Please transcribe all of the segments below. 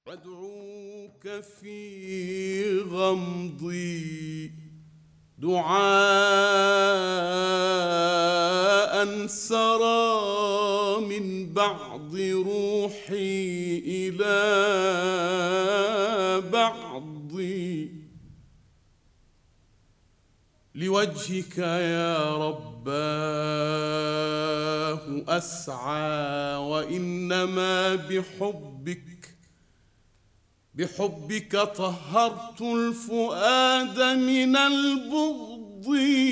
أدعوك في غمضي دعاء سرى من بعض روحي إلى بعضي لوجهك يا رباه أسعى وإنما بحبك طهرت الفؤاد من البغض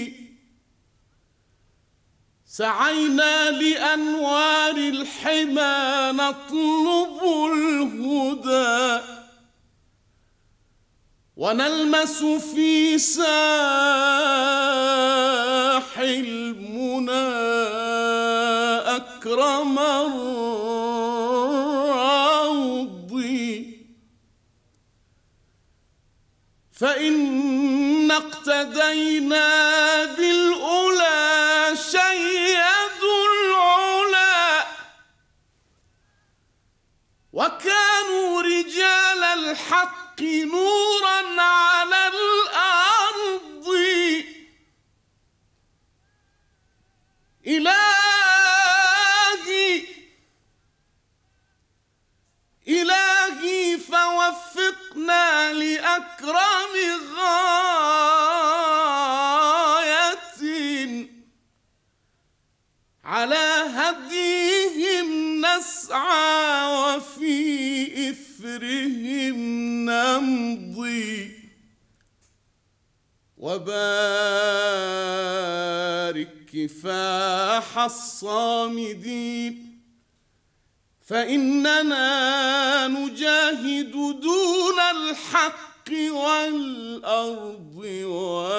سعينا لأنوار الحمى نطلب الهدى ونلمس في ساح المنى أكرم الروض فإن اقتدينا بالأولى شيدوا العلا وكانوا رجال الحق نورا على الأرض إلهي فوفقنا لأكرم غاية على هديهم نسعى وفي إثرهم نمضي وبارك كفاح الصامدين فإننا نجاهد دون الحق والأرض